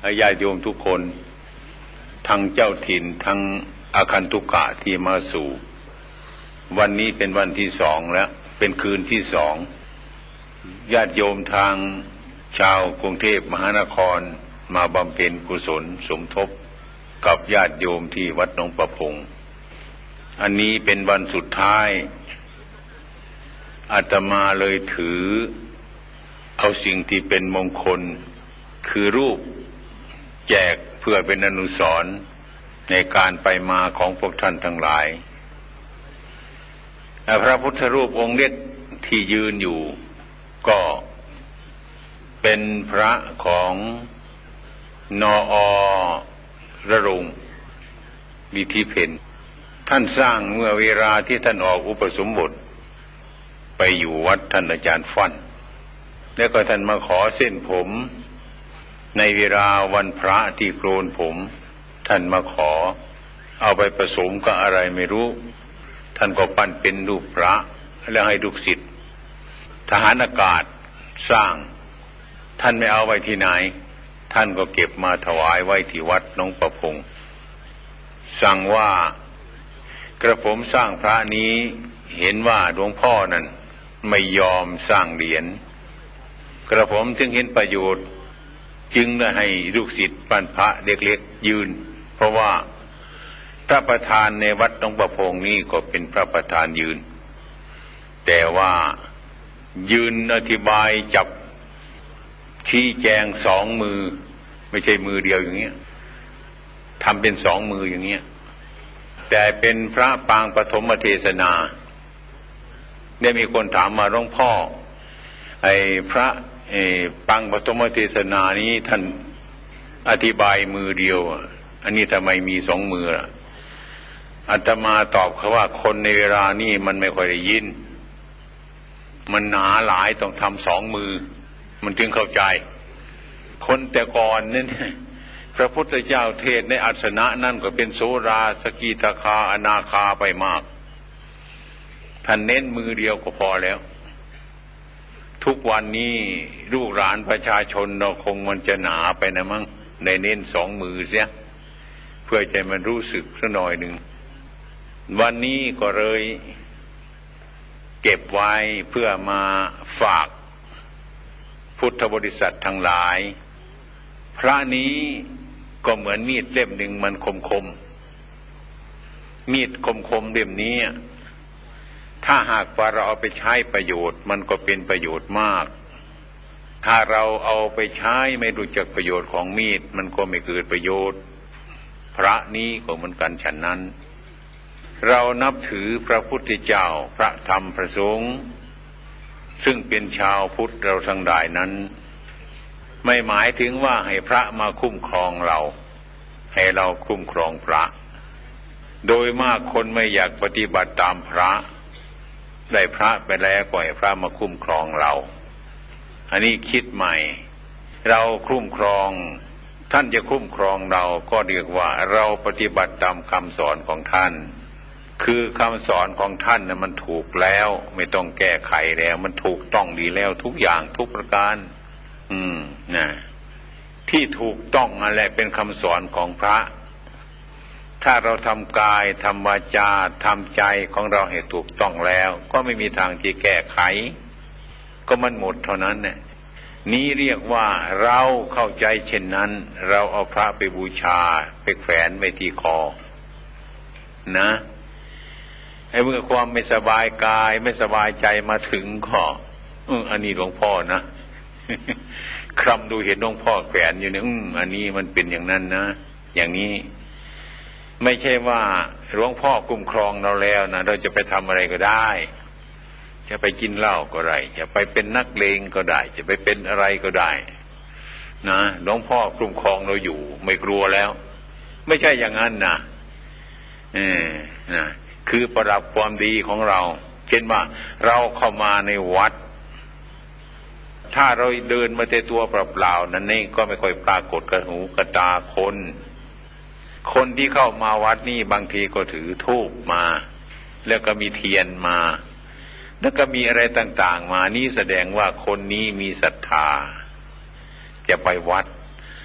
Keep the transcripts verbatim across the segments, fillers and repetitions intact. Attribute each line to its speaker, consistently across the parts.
Speaker 1: ญาติโยมทุกคนทั้งเจ้าถิ่นทั้งอาคันตุกะที่มาสู่วันนี้เป็นวันที่สองแล้วเป็นคืนที่สองญาติโยมทางชาวกรุงเทพมหานครมาบำเพ็ญกุศลสมทบกับญาติโยมที่วัดหนองประพงอันนี้เป็นวันสุดท้ายอาตมาเลยถือเอาสิ่งที่เป็นมงคลคือรูปแจกเพื่อเป็นอนุสรณ์ในการไปมาของพวกท่านทั้งหลายพระพุทธรูปองค์เล็กที่ยืนอยู่ก็เป็นพระของนออระรงวิธิเพนท่านสร้างเมื่อเวลาที่ท่านออกอุปสมบทไปอยู่วัดท่านอาจารย์ฟั่นแล้วก็ท่านมาขอเส้นผมในเวลาวันพระที่โกนผมท่านมาขอเอาไปผสมกับอะไรไม่รู้ท่านก็ปั้นเป็นรูปพระแล้วให้ลูกศิษย์ทหารอากาศสร้างท่านไม่เอาไว้ที่ไหนท่านก็เก็บมาถวายไว้ที่วัดหนองประพงสั่งว่ากระผมสร้างพระนี้เห็นว่าหลวงพ่อนั้นไม่ยอมสร้างเหรียญกระผมจึงเห็นประโยชน์จึงได้ให้ลูกศิษย์ปั้นพระเล็กๆยืนเพราะว่าพระประธานในวัดหนองประพงนี้ก็เป็นพระประธานยืนแต่ว่ายืนอธิบายจับชี้แจงสองมือไม่ใช่มือเดียวอย่างเงี้ยทำเป็นสองมืออย่างเงี้ยแต่เป็นพระปางปฐมเทศนาได้มีคนถามมาหลวงพ่อไอ้พระไอ้ปางปฐมเทศนานี้ท่านอธิบายมือเดียวอันนี้ทำไมมีสองมือล่ะอาตมาตอบเขาว่าคนในเวลานี้มันไม่ค่อยได้ยินมันหนาหลายต้องทำสองมือมันจึงเข้าใจคนแต่ก่อนเนี่ยพระพุทธเจ้าเทศในอาสนะนั่นก็เป็นโสราสกิทาคาอนาคาไปมากท่านเน้นมือเดียวก็พอแล้วทุกวันนี้ลูกหลานประชาชนเราคงมันจะหนาไปนะมั้งในเน้นสองมือเสียเพื่อใจมันรู้สึกสักหน่อยหนึ่งวันนี้ก็เลยเก็บไว้เพื่อมาฝากพุทธบริษัททั้งหลายพระนี้ก็เหมือนมีดเล่มหนึ่งมันคมคมมีดคมคมเล่มนี้ถ้าหากว่าเราเอาไปใช้ประโยชน์มันก็เป็นประโยชน์มากถ้าเราเอาไปใช้ไม่รู้จักประโยชน์ของมีดมันก็ไม่เกิดประโยชน์พระนี้ก็เหมือนกันฉะนั้นเรานับถือพระพุทธเจ้าพระธรรมพระสงฆ์ซึ่งเป็นชาวพุทธเราทั้งหลายนั้นไม่หมายถึงว่าให้พระมาคุ้มครองเราให้เราคุ้มครองพระโดยมากคนไม่อยากปฏิบัติตามพระได้พระไปแล้วก็ให้พระมาคุ้มครองเราอันนี้คิดใหม่เราคุ้มครองท่านจะคุ้มครองเราก็เรียกว่าเราปฏิบัติตามคำสอนของท่านคือคำสอนของท่านน่ะมันถูกแล้วไม่ต้องแก้ไขแล้วมันถูกต้องดีแล้วทุกอย่างทุกประการอืมนะที่ถูกต้องนั่นแหละเป็นคำสอนของพระถ้าเราทำกายทำวาจาทำใจของเราให้ถูกต้องแล้วก็ไม่มีทางที่แก้ไขก็มันหมดเท่านั้นเนี่ยนี้เรียกว่าเราเข้าใจเช่นนั้นเราเอาพระไปบูชาไปแขวนไว้ที่คอนะไอ้เมื่อความไม่สบายกายไม่สบายใจมาถึงก็เอออันนี้หลวงพ่อนะคลำดูเห็นหลวงพ่อแขวนอยู่เนี่ยอืมอันนี้มันเป็นอย่างนั้นนะอย่างนี้ไม่ใช่ว่าหลวงพ่อคุ้มครองเราแล้วนะเราจะไปทำอะไรก็ได้จะไปกินเหล้าก็ได้จะไปเป็นนักเลงก็ได้จะไปเป็นอะไรก็ได้นะหลวงพ่อคุ้มครองเราอยู่ไม่กลัวแล้วไม่ใช่อย่างนั้นนะเออนะคือประดับความดีของเราเช่นว่าเราเข้ามาในวัดถ้าเราเดินมาแต่ตัวเปล่าๆนั้นนี่ก็ไม่ค่อยปรากฏกระหูกระตาคนคนที่เข้ามาวัดนี่บางทีก็ถือธูปมาแล้วก็มีเทียนมาแล้วก็มีอะไรต่างๆมานี่แสดงว่าคนนี้มีศรัทธาจะไปวัด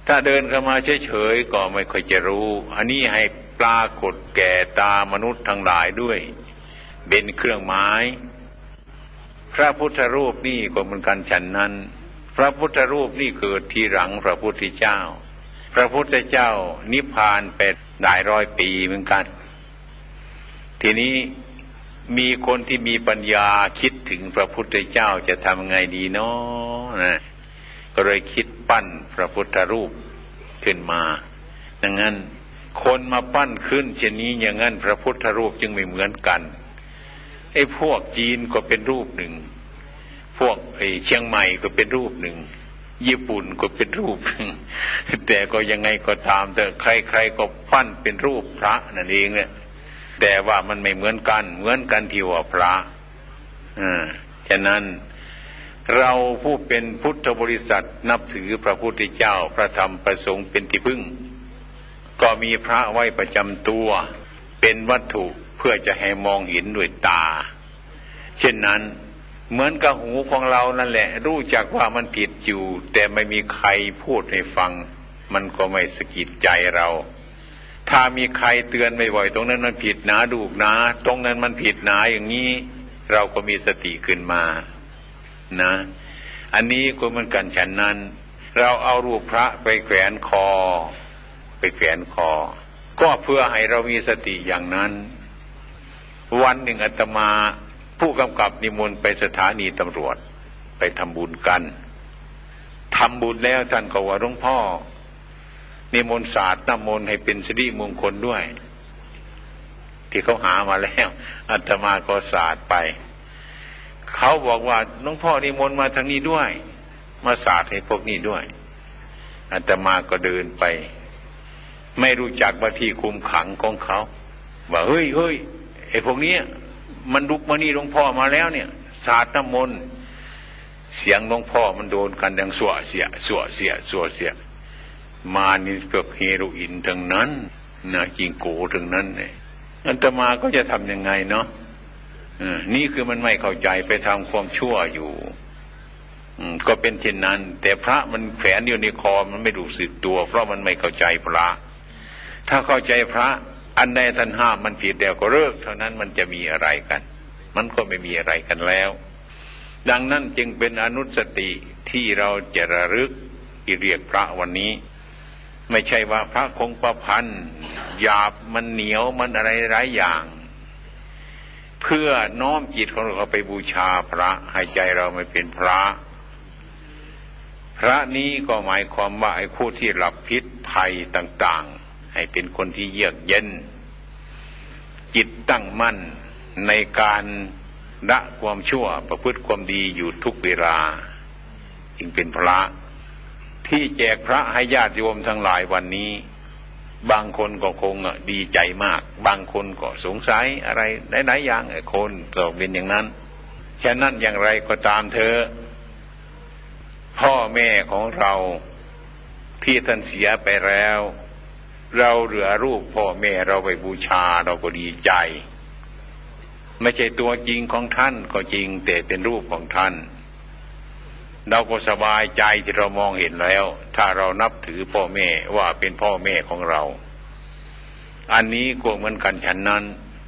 Speaker 1: ถ้าเดินเข้ามาเฉยๆก็ไม่ค่อยจะรู้อันนี้ให้ปรากฏแก่ตามนุษย์ทั้งหลายด้วยเป็นเครื่องหมายพระพุทธรูปนี่ก็เหมือนกันฉันนั้นพระพุทธรูปนี่เกิดทีหลังพระพุทธเจ้าพระพุทธเจ้านิพพานไปหลายร้อยปีเหมือนกันทีนี้มีคนที่มีปัญญาคิดถึงพระพุทธเจ้าจะทำไงดีเนาะนะก็เลยคิดปั้นพระพุทธรูปขึ้นมาดังนั้นคนมาปั้นขึ้นเช่นนี้อย่างนั้นพระพุทธรูปจึงไม่เหมือนกันไอ้พวกจีนก็เป็นรูปหนึ่งพวกไอ้เชียงใหม่ก็เป็นรูปหนึ่งญี่ปุ่นก็เป็นรูปหนึ่งแต่ก็ยังไงก็ตามแต่ใครๆก็ปั้นเป็นรูปพระนั่นเองเนี่ยแต่ว่ามันไม่เหมือนกันเหมือนกันที่ว่าพระอ่าฉะนั้นเราผู้เป็นพุทธบริษัทนับถือพระพุทธเจ้าพระธรรมพระสงฆ์เป็นที่พึ่งก็มีพระไว้ประจำตัวเป็นวัตถุเพื่อจะให้มองเห็นด้วยตาเช่นนั้นเหมือนกับหูของเรานั่นแหละรู้จักว่ามันผิดอยู่แต่ไม่มีใครพูดให้ฟังมันก็ไม่สะกิดใจเราถ้ามีใครเตือนบ่อยๆตรงนั้นมันผิดนะดูกนะตรงนั้นมันผิดนะอย่างนี้เราก็มีสติขึ้นมานะอันนี้ก็เหมือนกันฉันนั้นเราเอารูปพระไปแขวนคอไปแขวนคอก็เพื่อให้เรามีสติอย่างนั้นวันหนึ่งอาตมาผู้กำกับนิมนต์ไปสถานีตำรวจไปทำบุญกันทำบุญแล้วท่านก็ว่าหลวงพ่อนิมนต์สาดน้ำมนต์ให้เป็นสิริมงคลด้วยที่เขาหามาแล้วอาตมาก็สาดไปเขาบอกว่าหลวงพ่อนิมนต์มาทางนี้ด้วยมาสาดให้พวกนี้ด้วยอาตมาก็เดินไปไม่รู้จักว่าที่คุมขังของเขาว่าเฮ้ยเฮ้ยไอ้พวกนี้มันลุกมานี่หลวงพ่อมาแล้วเนี่ยสาดน้ำมนต์เสียงหลวงพ่อมันโดนกันดังสั่วเสียสั่วเสียสั่วเสียมานี่พวกเฮโรอีนทั้งนั้นนะจิงโกทั้งนั้นเนี่ยอาตมาก็จะทำยังไงเนาะนี่คือมันไม่เข้าใจไปทำความชั่วอยู่ก็เป็นเช่นนั้นแต่พระมันแขวนอยู่ในคอมันไม่รู้สึกตัวเพราะมันไม่เข้าใจพระถ้าเข้าใจพระอันใดท่านห้ามมันผิดแล้วก็เลิกเท่านั้นมันจะมีอะไรกันมันก็ไม่มีอะไรกันแล้วดังนั้นจึงเป็นอนุสติที่เราจะระลึกที่เรียกพระวันนี้ไม่ใช่ว่าพระคงประพันธ์หยาบมันเหนียวมันอะไรหลายอย่างเพื่อน้อมจิตของเราไปบูชาพระให้ใจเราไม่เป็นพระพระนี้ก็หมายความว่าไอ้ผู้ที่รับพิษภัยต่างๆให้เป็นคนที่เยือกเย็นจิตตั้งมั่นในการละความชั่วประพฤติความดีอยู่ทุกเวลาจึงเป็นพระที่แจกพระให้ญาติโยมทั้งหลายวันนี้บางคนก็คงดีใจมากบางคนก็สงสัยอะไรหลายๆอย่างไอ้คนก็เป็นอย่างนั้นฉะนั้นอย่างไรก็ตามเถอะพ่อแม่ของเราที่ท่านเสียไปแล้วเราเหลือรูปพ่อแม่เราไปบูชาเราก็ดีใจไม่ใช่ตัวจริงของท่านก็จริงแต่เป็นรูปของท่านเราก็สบายใจที่เรามองเห็นแล้วถ้าเรานับถือพ่อแม่ว่าเป็นพ่อแม่ของเราอันนี้ก็เหมือนกันฉันนั้น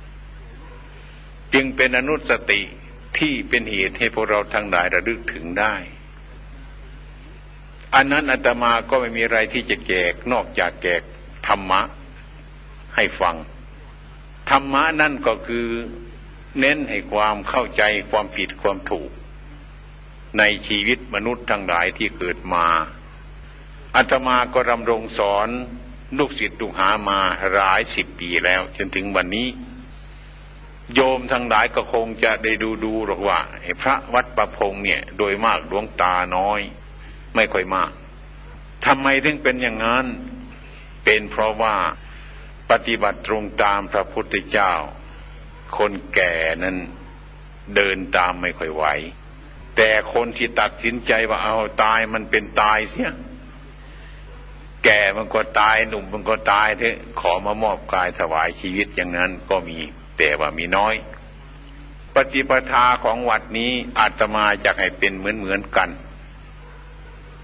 Speaker 1: จึงเป็นอนุสติที่เป็นเหตุให้พวกเราทั้งหลายระลึกถึงได้อันนั้นอาตมาก็ไม่มีอะไรที่จะแจกนอกจากแจกธรรมะให้ฟังธรรมะนั่นก็คือเน้นให้ความเข้าใจความผิดความถูกในชีวิตมนุษย์ทั้งหลายที่เกิดมาอาตมาก็ดำรงสอนลูกศิษย์ลูกหามาหลายสิบปีแล้วจนถึงวันนี้โยมทั้งหลายก็คงจะได้ดูดูหรอกว่าพระวัดประพงเนี่ยโดยมากดวงตาน้อยไม่ค่อยมากทำไมถึงเป็นอย่างนั้นเป็นเพราะว่าปฏิบัติตรงตามพระพุทธเจ้าคนแก่นั้นเดินตามไม่ค่อยไหวแต่คนที่ตัดสินใจว่าเอาตายมันเป็นตายเสียแก่มันก็ตายหนุ่มมันก็ตายเถอะขอมามอบกายถวายชีวิตอย่างนั้นก็มีแต่ว่ามีน้อยปฏิปทาของวัดนี้อาตมาอยากให้เป็นเหมือนเหมือนกัน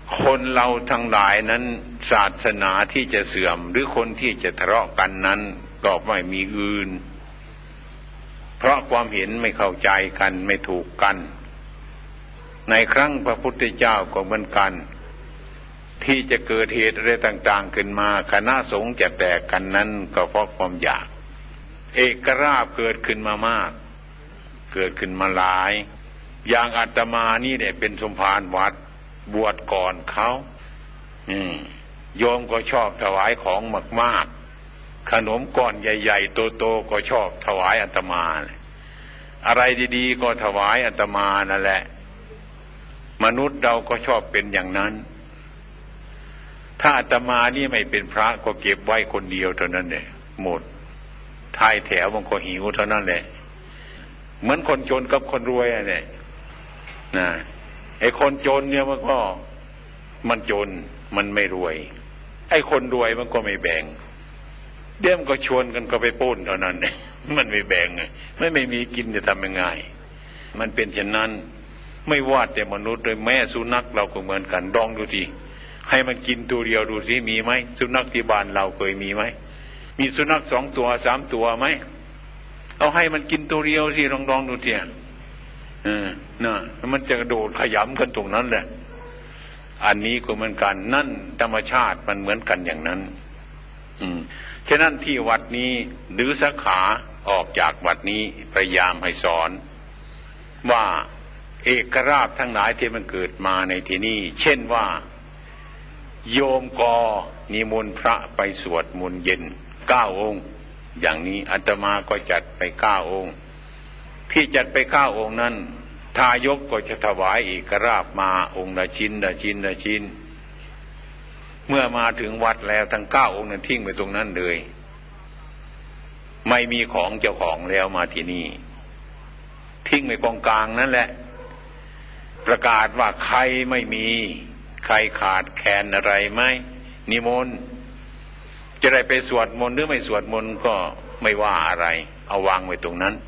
Speaker 1: คนเราทั้งหลายนั้นศาสนาที่จะเสื่อมหรือคนที่จะทะเลาะกันนั้นก็ไม่มีอื่นเพราะความเห็นไม่เข้าใจกันไม่ถูกกันในครั้งพระพุทธเจ้าก็เหมือนกันที่จะเกิดเหตุอะไรต่างๆขึ้นมาคณะสงฆ์จะแตกกันนั้นก็เพราะความอยากเอกราชเกิดขึ้นมามากเกิดขึ้นมาหลายอย่างอาตมานี่เนี่ยเป็นสมภารวัดบวชก่อนเขาอืมโยมก็ชอบถวายของมากๆขนมก้อนใหญ่ๆโตๆก็ชอบถวายอาตมาอะไรดีๆก็ถวายอาตมานั่นแหละมนุษย์เราก็ชอบเป็นอย่างนั้นถ้าอาตมานี่ไม่เป็นพระก็เก็บไว้คนเดียวเท่านั้นแหละหมดท้ายแถวมันก็หิวเท่านั้นแหละเหมือนคนจนกับคนรวยอ่ะเนี่ยนะไอ้คนจนเนี่ยมันก็มันจนมันไม่รวยไอ้คนรวยมันก็ไม่แบ่งเดี๋ยวมันก็ชวนกันก็ไปป้นเท่านั้นมันไม่แบ่งไงไม่ไม่มีกินจะทำยังไงมันเป็นเช่นนั้นไม่ว่าแต่มนุษย์เลยแม่สุนัขเราก็เหมือนกันลองดูทีให้มันกินตัวเดียวดูสิมีไหมสุนัขที่บ้านเราเคยมีไหมมีสุนัขสองตัวสามตัวไหมเอาให้มันกินตัวเดียวสิลองลองดูทีเออน่ะมันจะกระโดดขยำกันตรงนั้นแหละอันนี้ก็เหมือนกันนั่นธรรมชาติมันเหมือนกันอย่างนั้นอืมฉะนั้นที่วัดนี้หรือสาขาออกจากวัดนี้พยายามให้สอนว่าเอกราชทั้งหลายที่มันเกิดมาในที่นี้เช่นว่าโยมกอนิมนต์พระไปสวดมนต์เย็นเก้าองค์อย่างนี้อาตมาก็จัดไปเก้าองค์ที่จัดไปเก้าองค์นั้นทายกก็จะถวายเอกราชมาองค์ละชิ้นละชิ้นละชิ้นเมื่อมาถึงวัดแล้วทั้งเก้าองค์นั้นทิ้งไปตรงนั้นเลยไม่มีของเจ้าของแล้วมาที่นี่ทิ้งไปกองกลางนั่นแหละประกาศว่าใครไม่มีใครขาดแคลนอะไรไหมนิมนต์จะได้ไปสวดมนต์หรือไม่สวดมนต์ก็ไม่ว่าอะไรเอาวางไว้ตรงนั้น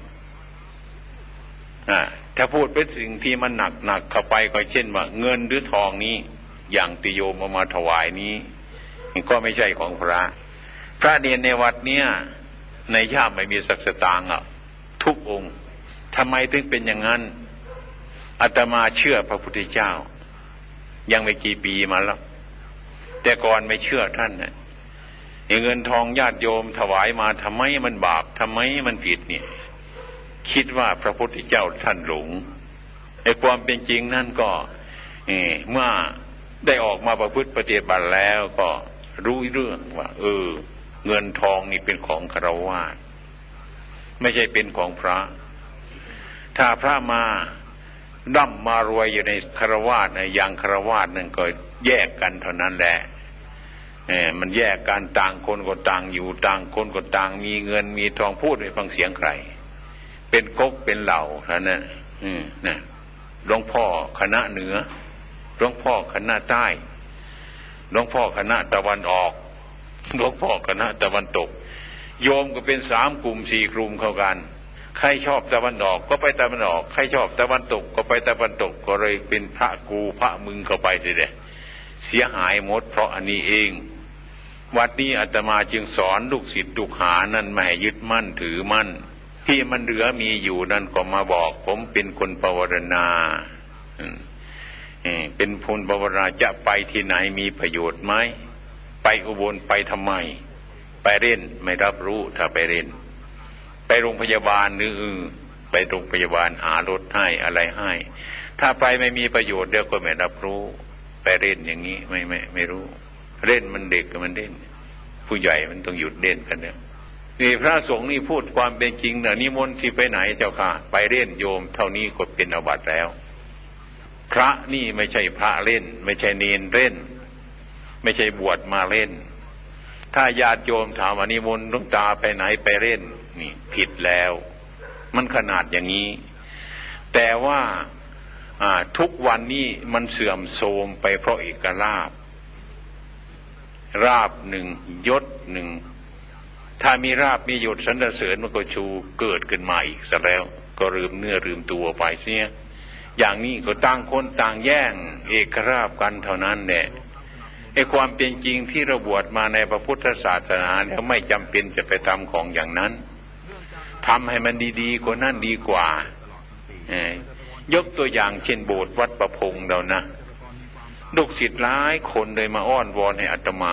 Speaker 1: ถ้าพูดเป็นสิ่งที่มันหนักหนักเข้าไปก็เช่นว่าเงินหรือทองนี้อย่างติโยมเอามาถวายนี้ก็ไม่ใช่ของพระพระเนรในวัดเนี้ยในย่ามไม่มีสักสตางค์อ่ะทุกองค์ทำไมถึงเป็นอย่างนั้นอาตมาเชื่อพระพุทธเจ้ายังไม่กี่ปีมาแล้วแต่ก่อนไม่เชื่อท่านนะเงินทองญาติโยมถวายมาทำไมมันบาปทำไมมันผิดเนี่ยคิดว่าพระพุทธเจ้าท่านหลงไอ้ความเป็นจริงนั่นก็เมื่อได้ออกมาประพฤติปฏิบัติแล้วก็รู้เรื่องว่าเออเงินทองนี่เป็นของฆราวาสไม่ใช่เป็นของพระถ้าพระมาร่ำมารวยอยู่ในฆราวาสในอย่างฆราวาสนั่นก็แยกกันเท่านั้นแหละเออมันแยกกันต่างคนก็ต่างอยู่ต่างคนก็ต่างมีเงินมีทองพูดไม่ฟังเสียงใครเป็นก๊กเป็นเหล่าเท่านั้นอืมนะหลวงพ่อคณะเหนือหลวงพ่อคณะใต้หลวงพ่อคณะตะวันออกหลวงพ่อคณะตะวันตกโยมก็เป็นสามกลุ่มสี่กลุ่มเข้ากันใครชอบตะวันออกก็ไปตะวันออกใครชอบตะวันตกก็ไปตะวันตกก็เลยเป็นพระกูพระมึงเข้าไปทีเดียวเสียหายหมดเพราะอันนี้เองวัดนี้อาตมาจึงสอนลูกศิษย์ลูกหานั่นไม่ให้ยึดมั่นถือมั่นที่มันเหลือมีอยู่นั่นก็มาบอกผมเป็นคนภาวนาเป็นพลภาวนาจะไปที่ไหนมีประโยชน์ไหมไปอุบลไปทำไมไปเล่นไม่รับรู้ถ้าไปเล่นไปโรงพยาบาลหรือไปโรงพยาบาลหารถให้อะไรให้ถ้าไปไม่มีประโยชน์เดี๋ยวก็ไม่รับรู้ไปเล่นอย่างนี้ไม่ไม่ไม่รู้เล่นมันเด็กมันเล่นผู้ใหญ่มันต้องหยุดเล่นกันเนี่ยนี่พระสงฆ์นี่พูดความเป็นจริงนะนิมนต์ที่ไปไหนเจ้าค่ะไปเล่นโยมเท่านี้ก็เป็นอาบัติแล้วพระนี่ไม่ใช่พระเล่นไม่ใช่เนรเล่นไม่ใช่บวชมาเล่นถ้าญาติโยมถามว่านิมนต์หลวงตาไปไหนไปเล่นนี่ผิดแล้วมันขนาดอย่างนี้แต่ว่าทุกวันนี้มันเสื่อมโทรมไปเพราะเอกลาภราบหนึ่งยศหนึ่งถ้ามีราบมียศสรรเสริญมันก็ชูเกิดขึ้นมาอีกซะแล้วก็ลืมเนื้อลืมตัวไปเสียอย่างนี้ก็ต่างคนต่างแย่งเอกราชกันเท่านั้นแหละไอ้ความเป็นจริงที่เราบวชมาในพระพุทธศาสนาเนี่ยไม่จำเป็นจะไปทำของอย่างนั้นทำให้มันดีๆกว่านั้นดีกว่ายกตัวอย่างเช่นโบสถ์วัดประพงษ์เรานะลูกศิษย์หลายคนเลยมาอ้อนวอนให้อาตมา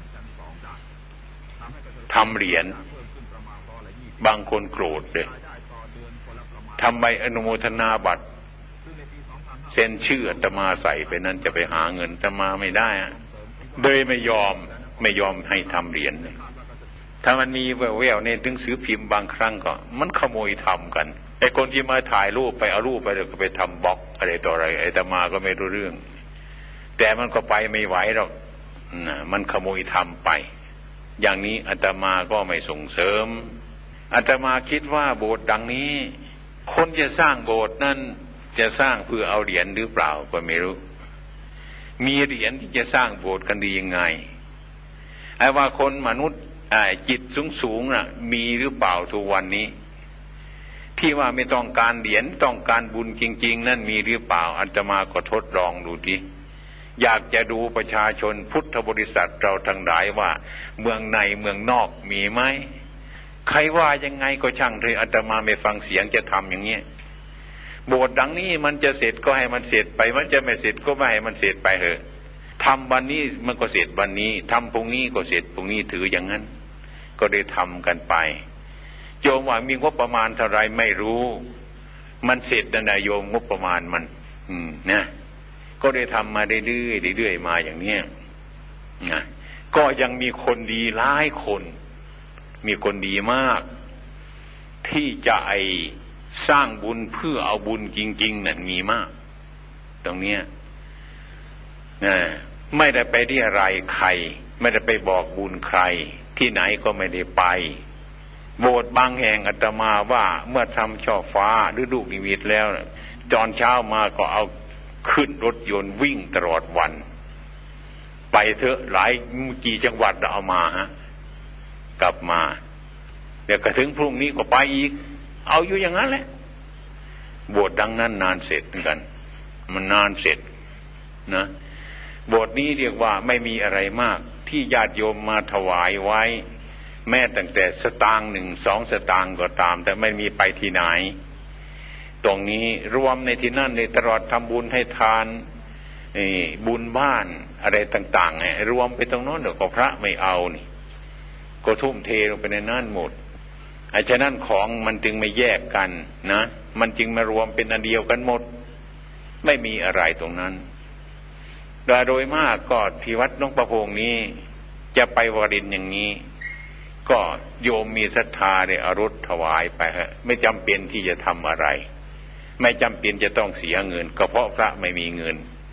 Speaker 1: ทำเหรียญบางคนโกรธเลยทำใบอนุโมทนาบัตรเซ็นชื่ออาตมาใส่ไปนั้นจะไปหาเงินอาตมาไม่ได้เลยไม่ยอมไม่ยอมให้ทำเหรียญถ้ามันมีแววๆในหนังสือพิมพ์บางครั้งก็มันขโมยทำกันไอ้คนที่มาถ่ายรูปไปเอารูปไปแล้วก็ไปทำบล็อกอะไรต่ออะไรอาตมาก็ไม่รู้เรื่องแต่มันก็ไปไม่ไหวหรอกนะมันขโมยทำไปอย่างนี้อาตมาก็ไม่ส่งเสริมอาตมาคิดว่าโบสถ์ดังนี้คนจะสร้างโบสถ์นั้นจะสร้างเพื่อเอาเหรียญหรือเปล่าก็ไม่รู้มีเหรียญที่จะสร้างโบสถ์กันดียังไงไอ้ว่าคนมนุษย์จิตสูงๆน่ะมีหรือเปล่าทุกวันนี้ที่ว่าไม่ต้องการเหรียญต้องการบุญจริงๆนั่นมีหรือเปล่าอาตมาก็ทดลองดูดิอยากจะดูประชาชนพุทธบริษัทเราทั้งหลายว่าเมืองในเมืองนอกมีไหมใครว่ายังไงก็ช่างเถอะอาตมาไม่ฟังเสียงจะทำอย่างเงี้ยโบสถ์ดังนี้มันจะเสร็จก็ให้มันเสร็จไปมันจะไม่เสร็จก็ไม่ให้มันเสร็จไปเถอะทำวันนี้มันก็เสร็จวันนี้ทำพรุ่งนี้ก็เสร็จพรุ่งนี้ถืออย่างนั้นก็ได้ทำกันไปโยมว่ามีงบประมาณเท่าไรไม่รู้มันเสร็จนะนายโยมงบประมาณมันอืมนะก็ได้ทำมาเรื่อยๆเรื่อยๆมาอย่างเนี้ยนะก็ยังมีคนดีหลายคนมีคนดีมากที่จะไอสร้างบุญเพื่อเอาบุญจริงๆนั่นมีมากตรงเนี้ยนะไม่ได้ไปเรียอะไรยใครไม่ได้ไปบอกบุญใครที่ไหนก็ไม่ได้ไปโบสถ์บางแห่งอาตมาว่าเมื่อทำช่อฟ้าหรือลูกนิมิตแล้วตอนเช้ามาก็เอาขึ้นรถยนต์วิ่งตลอดวันไปเถอะหลายกี่จังหวัดเอามาฮะกลับมาเดี๋ยวก็ถึงพรุ่งนี้ก็ไปอีกเอาอยู่อย่างนั้นแหละโบสถ์ดังนั้นนานเสร็จเหมือนกันมันนานเสร็จนะโบสถ์นี้เรียกว่าไม่มีอะไรมากที่ญาติโยมมาถวายไว้แม้ตั้งแต่สตางค์หนึ่งสองสตางค์ก็ตามแต่ไม่มีไปที่ไหนตรงนี้รวมในที่นั่นในตลอดทำบุญให้ทานบุญบ้านอะไรต่างๆเนี่ยรวมไปตรงโน้นเดี๋ยวก็พระไม่เอานี่ก็ทุ่มเทลงไปในนั่นหมดไอ้ฉะนั้นของมันจึงไม่แยกกันนะมันจึงมารวมเป็นอันเดียวกันหมดไม่มีอะไรตรงนั้นโดยมากก็ที่วัดหลวงประพงษ์นี้จะไปวรินทร์อย่างนี้ก็โยมมีศรัทธาเนี่ยเอารถถวายไปฮะไม่จำเป็นที่จะทำอะไรไม่จำเป็นจะต้องเสียเงินก็เพราะพระไม่มีเงิน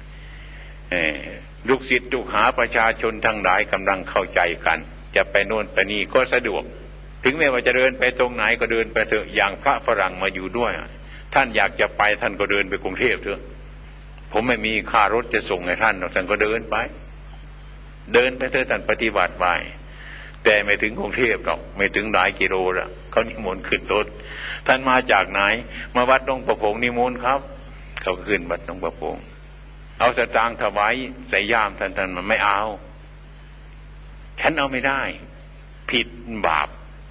Speaker 1: ลูกศิษย์ลูกหาประชาชนทั้งหลายกำลังเข้าใจกันจะไปโน่นไปนี่ก็สะดวกถึงแม้ว่าจะเดินไปตรงไหนก็เดินไปเถอะอย่างพระฝรั่งมาอยู่ด้วยท่านอยากจะไปท่านก็เดินไปกรุงเทพเถอะผมไม่มีค่ารถจะส่งให้ท่านท่านก็เดินไปเดินไปเถอะท่านปฏิบัติไปแต่ไม่ถึงกรุงเทพหรอกไม่ถึงหลายกิโลละเขานิมนต์ขึ้นรถท่านมาจากไหนมาวัดหลวงประพงษ์นิมนต์ครับเขาขึ้นวัดหลวงประพงษ์เอาสตางค์ถวายใส่ย่ามท่านท่านมันไม่เอาฉันเอาไม่ได้ผิดบาป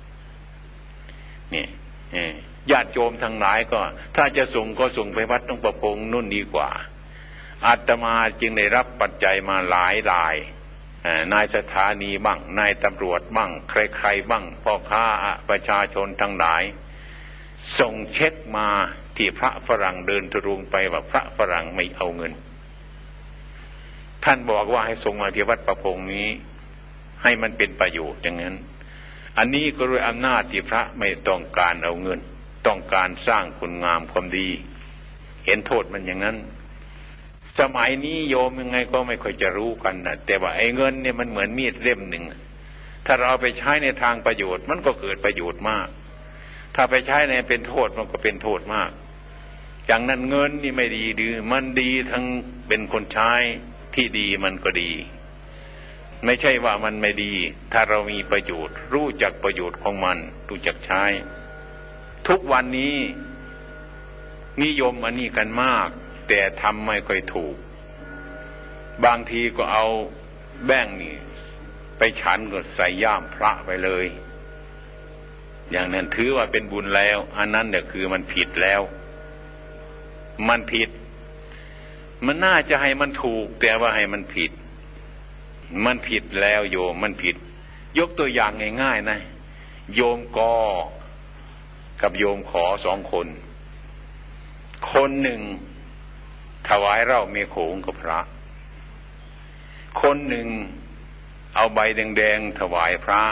Speaker 1: นี่ญาติโยมทั้งหลายก็ถ้าจะส่งก็ส่งไปวัดหลวงประพงษ์นู่นดีกว่าอาตมาจึงได้รับปัจจัยมาหลายรายนายสถานีบ้างนายตำรวจบ้างใครๆบ้างพ่อค้าประชาชนทั้งหลายส่งเช็คมาที่พระฝรั่งเดินทุรงไปว่าพระฝรั่งไม่เอาเงินท่านบอกว่าให้ส่งมาที่วัดประพงษ์นี้ให้มันเป็นประโยชน์อย่างนั้นอันนี้ก็ด้วยอำนาจที่พระไม่ต้องการเอาเงินต้องการสร้างคุณงามความดีเห็นโทษมันอย่างนั้นสมัยนี้โยมยังไงก็ไม่ค่อยจะรู้กันนะแต่ว่าไอ้เงินเนี่ยมันเหมือนมีดเล่มหนึ่งถ้าเราเอาไปใช้ในทางประโยชน์มันก็เกิดประโยชน์มากถ้าไปใช้ในเป็นโทษมันก็เป็นโทษมากอย่างนั้นเงินนี่ไม่ดีหรือมันดีทั้งเป็นคนใช้ที่ดีมันก็ดีไม่ใช่ว่ามันไม่ดีถ้าเรามีประโยชน์รู้จักประโยชน์ของมันรู้จักใช้ทุกวันนี้นิยมอันนี้กันมากแต่ทำไม่ค่อยถูกบางทีก็เอาแป้งนี่ไปฉันก็ใส่ย่ามพระไปเลยอย่างนั้นถือว่าเป็นบุญแล้วอันนั้นเนี่ยคือมันผิดแล้วมันผิดมันน่าจะให้มันถูกแต่ว่าให้มันผิดมันผิดแล้วโยมมันผิดยกตัวอย่างง่ายๆนะโยมกอกับโยมขอสองคนคนหนึ่งถวายเหล้าเมโขงกับพระคนหนึ่งเอาใบแดงๆถวายพระ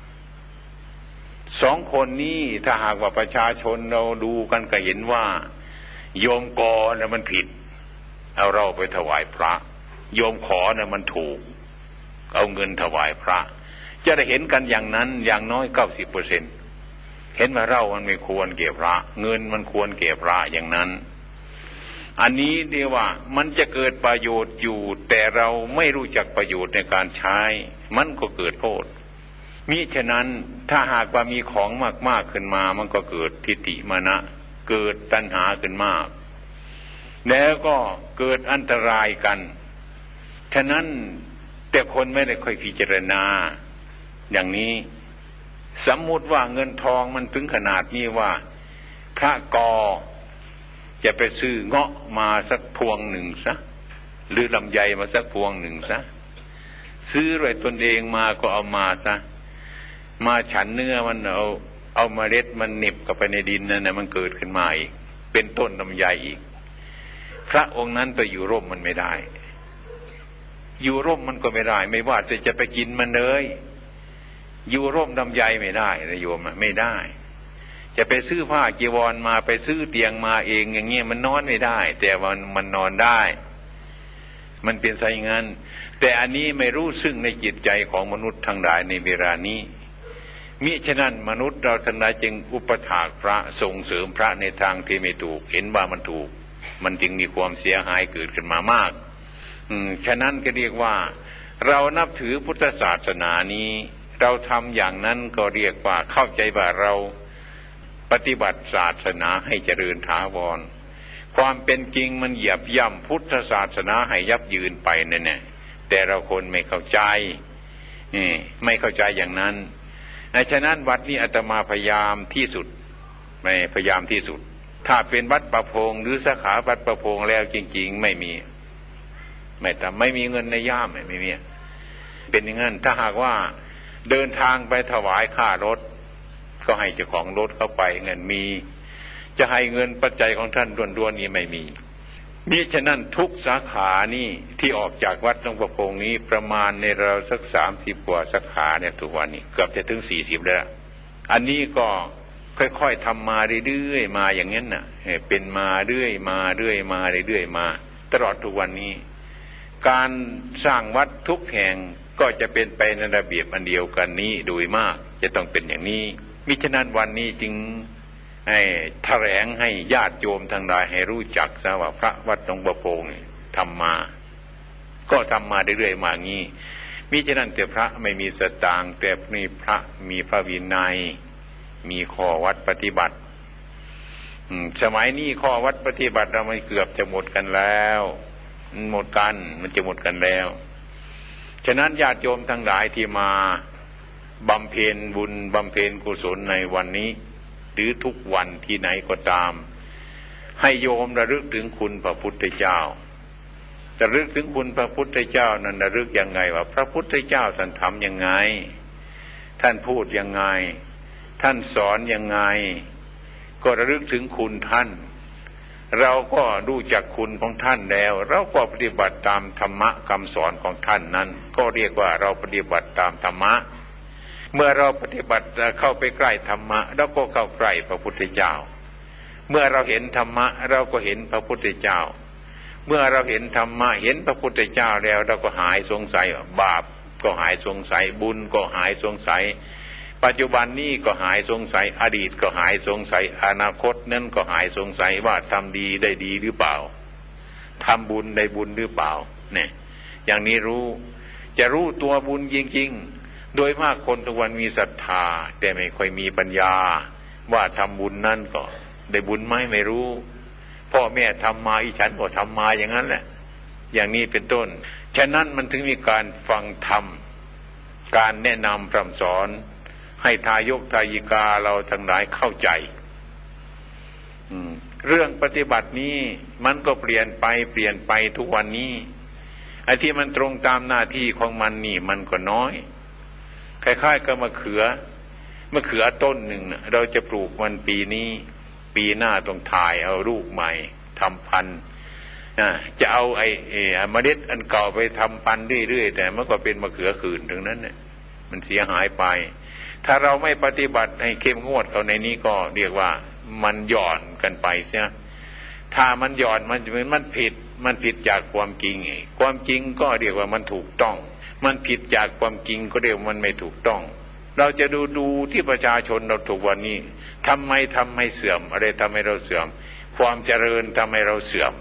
Speaker 1: สองคนนี้ถ้าหากว่าประชาชนเราดูกันก็เห็นว่าโยมกอเนี่ยมันผิดเอาเราไปถวายพระโยมขอเนี่ยมันถูกเอาเงินถวายพระจะได้เห็นกันอย่างนั้นอย่างน้อยเก้าสิบเปอร์เซ็นต์เห็นว่าเรามันไม่ควรเก็บพระเงินมันควรเก็บพระอย่างนั้นอันนี้เดียวว่ามันจะเกิดประโยชน์อยู่แต่เราไม่รู้จักประโยชน์ในการใช้มันก็เกิดโทษมิฉะนั้นถ้าหากว่ามีของมากๆขึ้นมามันก็เกิดทิฏฐิมานะเกิดตัณหาขึ้นมากแล้วก็เกิดอันตรายกันฉะนั้นแต่คนไม่ได้ค่อยพิจารณาอย่างนี้สมมุติว่าเงินทองมันถึงขนาดนี้ว่าพระกอจะไปซื้อเงาะมาสักพวงหนึ่งซะหรือลำไยมาสักพวงหนึ่งซะซื้อด้วยตนเองมาก็เอามาซะมาฉันเนื้อมันเอาเอาเมล็ดมันเหน็บเข้าไปในดินนั่นนะมันเกิดขึ้นมาอีกเป็นต้นลำไยอีกพระองค์นั้นไปอยู่ร่มมันไม่ได้อยู่ร่มมันก็ไม่ได้ไม่ว่าจะจะไปกินมันเลยอยู่ร่มลำไยไม่ได้นะโยมไม่ได้จะไปซื้อผ้าจีวรมาไปซื้อเตียงมาเองอย่างเงี้ยมันนอนไม่ได้แต่มันมันนอนได้มันเป็นไสงั้นแต่อันนี้ไม่รู้ซึ่งในจิตใจของมนุษย์ทั้งหลายในเวลานี้มิฉะนั้นมนุษย์เราทั้งหลายจึงอุปถากพระส่งเสริมพระในทางที่ไม่ถูกเห็นว่ามันถูกมันจึงมีความเสียหายเกิดขึ้นมามากอืมฉะนั้นก็เรียกว่าเรานับถือพุทธศาสนานี้เราทำอย่างนั้นก็เรียกว่าเข้าใจว่าเราปฏิบัติศาสนาให้เจริญถาวรความเป็นจริงมันเหยียบย่ำพุทธศาสนาให้ยับยืนไปนั่นแหละแต่เราคนไม่เข้าใจนี่ไม่เข้าใจอย่างนั้นฉะนั้นวัดนี้อาตมาพยายามที่สุดไม่พยายามที่สุดถ้าเป็นวัดประพงหรือสาขาวัดประพงแล้วจริงๆไม่มีไม่แต่ไม่มีเงินในย่ามไม่มีเป็นอย่างนั้นถ้าหากว่าเดินทางไปถวายค่ารถก็ให้เจ้าของรถเข้าไปเงินมีจะให้เงินปัจจัยของท่านด้วนๆนี้ไม่มีมิฉะนั้นทุกสาขานี่ที่ออกจากวัดหลวงประพงนี้ประมาณในเราสักสามสิบกว่าสาขาเนี่ยทุกวันนี้เกือบจะถึงสี่สิบแล้วอันนี้ก็ค่อยๆทำมาเรื่อยๆมาอย่างนั้นน่ะเป็นมาเรื่อยมาเรื่อยมาเรื่อยมาตลอดทุกวันนี้การสร้างวัดทุกแห่งก็จะเป็นไปในระเบียบอันเดียวกันนี้โดยมากจะต้องเป็นอย่างนี้มิฉะนั้นวันนี้จึงให้แถลงให้ญาติโยมทั้งหลายให้รู้จักซะว่าพระวัดหลวงประพงทำมาก็ทำมาเรื่อยๆมางี้มิฉะนั้นแต่พระไม่มีสตางค์แต่นี่พระมีพระวินัยมีข้อวัดปฏิบัติสมัยนี้ข้อวัดปฏิบัติเรามันเกือบจะหมดกันแล้วหมดกันมันจะหมดกันแล้วฉะนั้นญาติโยมทั้งหลายที่มาบำเพ็ญบุญบำเพ็ญกุศลในวันนี้หรือทุกวันที่ไหนก็ตามให้โยมระลึกถึงคุณพระพุทธเจ้าระลึกถึงคุณพระพุทธเจ้านั้นระลึกยังไงว่าพระพุทธเจ้าท่านทำยังไงท่านพูดยังไงท่านสอนยังไงก็ระลึกถึงคุณท่านเราก็รู้จักคุณของท่านแล้วเราก็ปฏิบัติตามธรรมะคำสอนของท่านนั้นก็เรียกว่าเราปฏิบัติตามธรรมะเมื่อเราปฏิบัติเข้าไปใกล้ธรรมะเราก็เข้าใกล้พระพุทธเจ้าเมื่อเราเห็นธรรมะเราก็เห็นพระพุทธเจ้าเมื่อเราเห็นธรรมะเห็นพระพุทธเจ้าแล้วเราก็หายสงสัยบาปก็หายสงสัยบุญก็หายสงสัยปัจจุบันนี้ก็หายสงสัยอดีตก็หายสงสัยอนาคตนั้นก็หายสงสัยว่าทำดีได้ดีหรือเปล่าทำบุญได้บุญหรือเปล่าเนี่ยอย่างนี้รู้จะรู้ตัวบุญจริงๆโดยมากคนทุกวันมีศรัทธาแต่ไม่ค่อยมีปัญญาว่าทำบุญนั่นก็ได้บุญไหมไม่รู้พ่อแม่ทำมาอีฉันก็ทำมาอย่างนั้นแหละอย่างนี้เป็นต้นฉะนั้นมันถึงมีการฟังธรรมการแนะนำพร่ำสอนให้ทายกทายิกาเราทั้งหลายเข้าใจเรื่องปฏิบัตินี้มันก็เปลี่ยนไปเปลี่ยนไปทุกวันนี้ไอ้ที่มันตรงตามหน้าที่ของมันนี่มันก็น้อยคล้ายๆกับมะเขือมะเขือต้นหนึ่งเราจะปลูกมันปีนี้ปีหน้าต้องถ่ายเอาลูกใหม่ทำพันธุ์จะเอาไอ้เมล็ดอันเก่าไปทำพันธุ์เรื่อยๆแต่มันก็เป็นมะเขือขื่นถึงนั้นเนี่ยมันเสียหายไปถ้าเราไม่ปฏิบัติให้เข้มงวดเอาในนี้ก็เรียกว่ามันหย่อนกันไปเสียถ้ามันหย่อนมันเหมือนมันผิดมันผิดจากความจริงความจริงก็เรียกว่ามันถูกต้องมันผิดจากความจริงก็เรียกว่ามันไม่ถูกต้องเราจะดูดูที่ประชาชนเราถูกวันนี้ทำไมทำให้เสื่อมอะไรทำให้เราเสื่อมความเจริญทำให้เราเสื่อม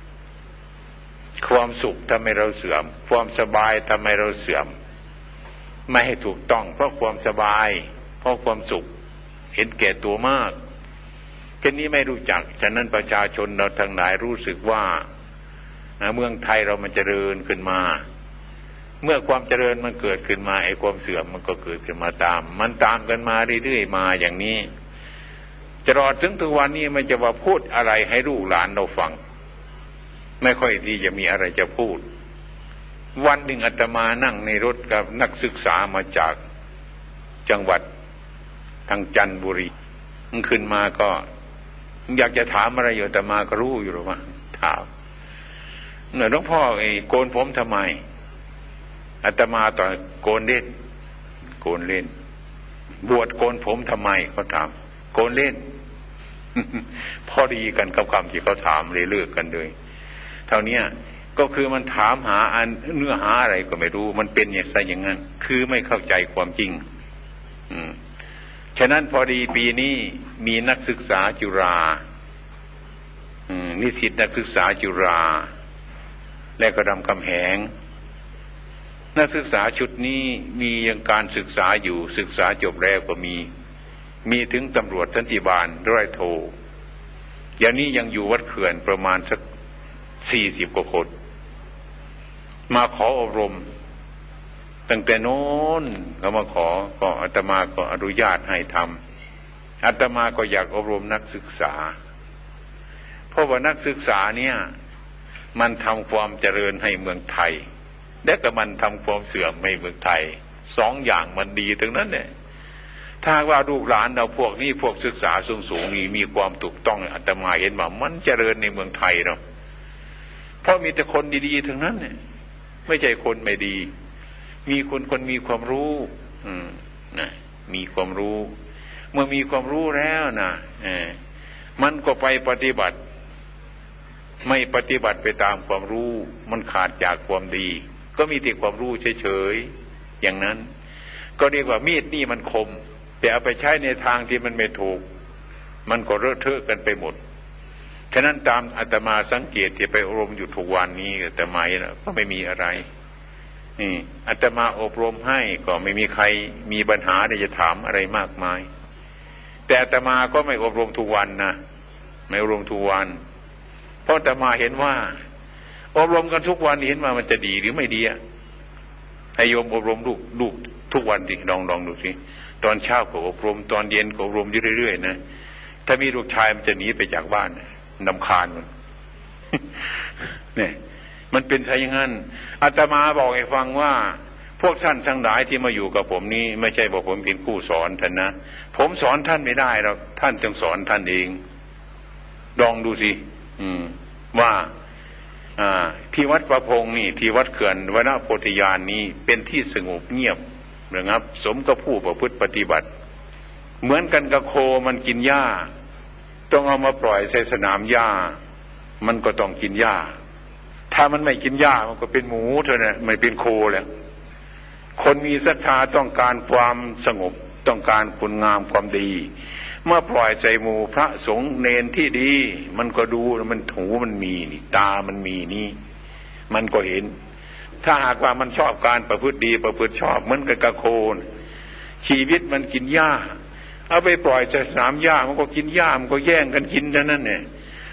Speaker 1: ความสุขทำให้เราเสื่อมความสบายทำให้เราเสื่อมไม่ให้ถูกต้องเพราะความสบายเพราะความสุขเห็นแก่ตัวมากแค่นี้ไม่รู้จักฉะนั้นประชาชนเราทั้งหลายรู้สึกว่าเมืองไทยเรามันเจริญขึ้นมาเมื่อความเจริญมันเกิดขึ้นมาไอ้ความเสื่อมมันก็เกิดขึ้นมาตามมันตามกันมาเรื่อยๆมาอย่างนี้ตลอดถึงทุกวันนี้มันจะว่าพูดอะไรให้ลูกหลานเราฟังไม่ค่อยที่จะมีอะไรจะพูดวันหนึ่งอาตมานั่งในรถกับนักศึกษามาจากจังหวัดทางจันทบุรีมันขึ้นมาก็อยากจะถามอะไรอยู่อาตมาก็รู้อยู่หรอว่าถามเนี่ยหลวงพ่อไอ้โกนผมทำไมอาตมาต่อโกนเล่นโกนเล่นบวชโกนผมทำไมเขาถามโกนเล่น พอดีกันกับคำที่เขาถามเลยเลิกกันเลยเท่านี้ก็คือมันถามหาอันเนื้อหาอะไรก็ไม่รู้มันเป็นอย่างไรอย่างนั้นคือไม่เข้าใจความจริงอืมฉะนั้นพอดีปีนี้มีนักศึกษาจุฬาอืมนิสิตนักศึกษาจุฬาและก็รามคำแหงนักศึกษาชุดนี้มียังการศึกษาอยู่ศึกษาจบแล้วก็มีมีถึงตำรวจสันติบาลร้อยโทอย่างนี้ยังอยู่วัดเขื่อนประมาณสักสี่สิบกว่าคนมาขออบรมตั้งแต่โน้นเขามาขอก็อาตมาก็อนุญาตให้ทำอาตมาก็อยากอบรมนักศึกษาเพราะว่านักศึกษาเนี่ยมันทำความเจริญให้เมืองไทยและก็มันทำความเสื่อมให้เมืองไทยสองอย่างมันดีทั้งนั้นเนี่ยถ้าว่าลูกหลานเราพวกนี้พวกศึกษาสูงๆนี่มีความถูกต้องอาตมาเห็นว่ามันเจริญในเมืองไทยเนาะเพราะมีแต่คนดีๆทั้งนั้นเนี่ยไม่ใช่คนไม่ดีมีคนคนมีความรู้อืมนะมีความรู้เมื่อมีความรู้แล้วนะเออมันก็ไปปฏิบัติไม่ปฏิบัติไปตามความรู้มันขาดจากความดีก็มีแต่ความรู้เฉยๆอย่างนั้นก็เรียกว่ามีดนี่มันคมแต่เอาไปใช้ในทางที่มันไม่ถูกมันก็เลอะเทอะกันไปหมดฉะนั้นตามอาตมาสังเกตที่ไปอบรมอยู่ทุกวันนี้อาตมานะก็ไม่มีอะไรนี่อาตมาอบรมให้ก็ไม่มีใครมีปัญหาที่จะถามอะไรมากมายแต่อาตมาก็ไม่อบรมทุกวันนะไม่อบรมทุกวันเพราะอาตมาเห็นว่าอบรมกันทุกวันเห็นว่ามันจะดีหรือไม่ดีอะให้โยมอบรมลูกลูกทุกวันดิลองลองดูสิตอนเช้าก็อบรมตอนเย็นก็อบรมอยู่เรื่อยๆนะถ้ามีลูกชายมันจะหนีไปจากบ้านนำคาญมัน เนี่ยมันเป็นใช่อย่างนั้นอาตมาบอกให้ฟังว่าพวกท่านทั้งหลายที่มาอยู่กับผมนี้ไม่ใช่บอกผมเป็นผู้สอนท่านนะผมสอนท่านไม่ได้หรอกท่านต้องสอนท่านเองลองดูสิอืมว่าอ่าที่วัดประพงนี่ที่วัดเขื่อนวนโพธิญาณนี้เป็นที่สงบเงียบนะครับสมกับผู้ประพฤติปฏิบัติเหมือนกันกับโคมันกินหญ้าต้องเอามาปล่อยใส่สนามหญ้ามันก็ต้องกินหญ้าถ้ามันไม่กินหญ้ามันก็เป็นหมูเท่านั้นไม่เป็นโคแล้วคนมีศรัทธาต้องการความสงบต้องการคุณงามความดีเมื่อปล่อยใส่หมู่พระสงฆ์เนนที่ดีมันก็ดูมันหูมันมีนี่ตามันมีนี่มันก็เห็นถ้าหากว่ามันชอบการประพฤติดีประพฤติชอบเหมือนกับกระโคนชีวิตมันกินหญ้าเอาไปปล่อยใส่สนามหญ้ามันก็กินหญ้ามันก็แย่งกันกินเท่านั้นเนี่ย